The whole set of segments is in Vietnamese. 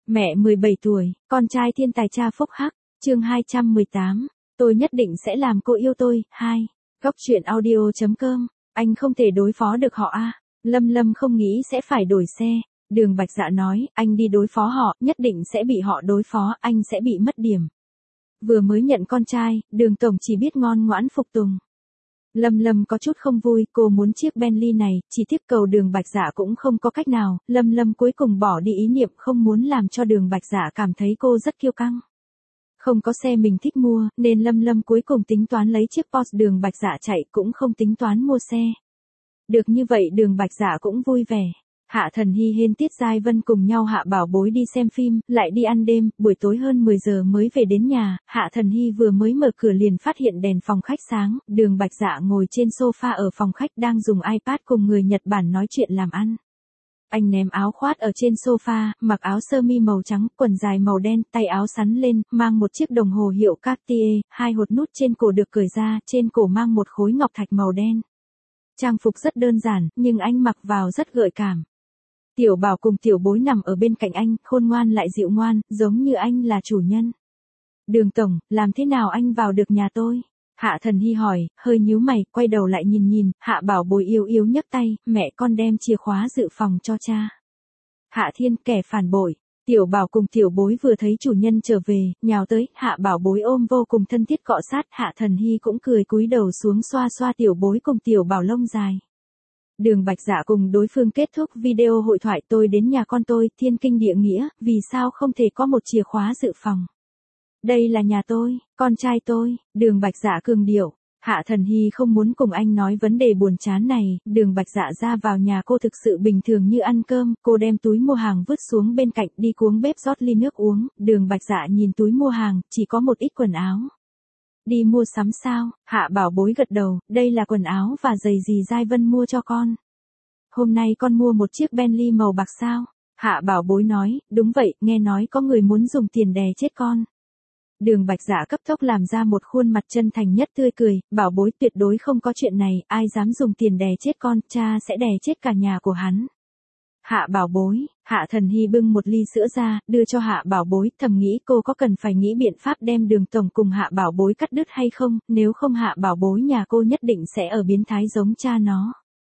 Mẹ 17 tuổi, con trai thiên tài cha phúc hắc, chương 218, tôi nhất định sẽ làm cô yêu tôi, 2. Góc truyện audio.com, anh không thể đối phó được họ à, Lâm Lâm không nghĩ sẽ phải đổi xe, Đường Bạch Dạ nói, anh đi đối phó họ, nhất định sẽ bị họ đối phó, anh sẽ bị mất điểm. Vừa mới nhận con trai, Đường Tổng chỉ biết ngoan ngoãn phục tùng. Lâm Lâm có chút không vui, cô muốn chiếc Bentley này, chỉ tiếc cầu Đường Bạch Dạ cũng không có cách nào, Lâm Lâm cuối cùng bỏ đi ý niệm không muốn làm cho Đường Bạch Dạ cảm thấy cô rất kiêu căng. Không có xe mình thích mua, nên Lâm Lâm cuối cùng tính toán lấy chiếc Porsche Đường Bạch Dạ chạy cũng không tính toán mua xe. Được như vậy Đường Bạch Dạ cũng vui vẻ. Hạ Thần Hy hên Tiết Giai Vân cùng nhau Hạ Bảo Bối đi xem phim, lại đi ăn đêm, buổi tối hơn 10 giờ mới về đến nhà, Hạ Thần Hy vừa mới mở cửa liền phát hiện đèn phòng khách sáng, Đường Bạch Dạ ngồi trên sofa ở phòng khách đang dùng iPad cùng người Nhật Bản nói chuyện làm ăn. Anh ném áo khoác ở trên sofa, mặc áo sơ mi màu trắng, quần dài màu đen, tay áo sắn lên, mang một chiếc đồng hồ hiệu Cartier, hai hột nút trên cổ được cởi ra, trên cổ mang một khối ngọc thạch màu đen. Trang phục rất đơn giản, nhưng anh mặc vào rất gợi cảm. Tiểu Bảo cùng Tiểu Bối nằm ở bên cạnh anh, khôn ngoan lại dịu ngoan, giống như anh là chủ nhân. Đường Tổng, làm thế nào anh vào được nhà tôi? Hạ Thần Hy hỏi, hơi nhíu mày, quay đầu lại nhìn, Hạ Bảo Bối yếu yếu nhấc tay, mẹ con đem chìa khóa dự phòng cho cha. Hạ Thiên, kẻ phản bội. Tiểu Bảo cùng Tiểu Bối vừa thấy chủ nhân trở về, nhào tới, Hạ Bảo Bối ôm vô cùng thân thiết cọ sát, Hạ Thần Hy cũng cười cúi đầu xuống xoa xoa Tiểu Bối cùng Tiểu Bảo lông dài. Đường Bạch Dạ cùng đối phương kết thúc video hội thoại, tôi đến nhà con tôi, thiên kinh địa nghĩa, vì sao không thể có một chìa khóa dự phòng? Đây là nhà tôi, con trai tôi, Đường Bạch Dạ cường điệu. Hạ Thần Hy không muốn cùng anh nói vấn đề buồn chán này, Đường Bạch Dạ ra vào nhà cô thực sự bình thường như ăn cơm, cô đem túi mua hàng vứt xuống bên cạnh đi cuống bếp rót ly nước uống, Đường Bạch Dạ nhìn túi mua hàng, chỉ có một ít quần áo. Đi mua sắm sao? Hạ Bảo Bối gật đầu, đây là quần áo và giày dì Giai Vân mua cho con. Hôm nay con mua một chiếc Bentley màu bạc sao? Hạ Bảo Bối nói, đúng vậy, nghe nói có người muốn dùng tiền đè chết con. Đường Bạch Dạ cấp tốc làm ra một khuôn mặt chân thành nhất tươi cười, Bảo Bối tuyệt đối không có chuyện này, ai dám dùng tiền đè chết con, cha sẽ đè chết cả nhà của hắn. Hạ Bảo Bối, Hạ Thần Hy bưng một ly sữa ra, đưa cho Hạ Bảo Bối, thầm nghĩ cô có cần phải nghĩ biện pháp đem Đường Tổng cùng Hạ Bảo Bối cắt đứt hay không, nếu không Hạ Bảo Bối nhà cô nhất định sẽ ở biến thái giống cha nó.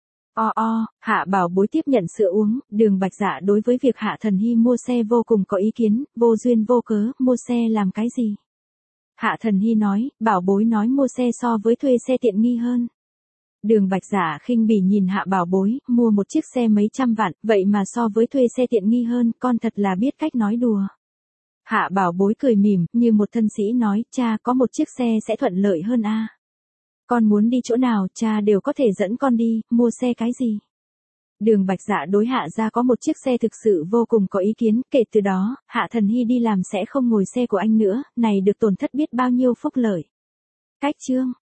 Hạ Bảo Bối tiếp nhận sữa uống, Đường Bạch Dạ đối với việc Hạ Thần Hy mua xe vô cùng có ý kiến, vô duyên vô cớ, mua xe làm cái gì? Hạ Thần Hy nói, Bảo Bối nói mua xe so với thuê xe tiện nghi hơn. Đường Bạch Dạ khinh bỉ nhìn Hạ Bảo Bối, mua một chiếc xe mấy trăm vạn, vậy mà so với thuê xe tiện nghi hơn, con thật là biết cách nói đùa. Hạ Bảo Bối cười mỉm, như một thân sĩ nói, cha có một chiếc xe sẽ thuận lợi hơn a. Con muốn đi chỗ nào, cha đều có thể dẫn con đi, mua xe cái gì? Đường Bạch Dạ đối Hạ gia có một chiếc xe thực sự vô cùng có ý kiến, kể từ đó, Hạ Thần Hy đi làm sẽ không ngồi xe của anh nữa, này được tổn thất biết bao nhiêu phúc lợi. Cách chương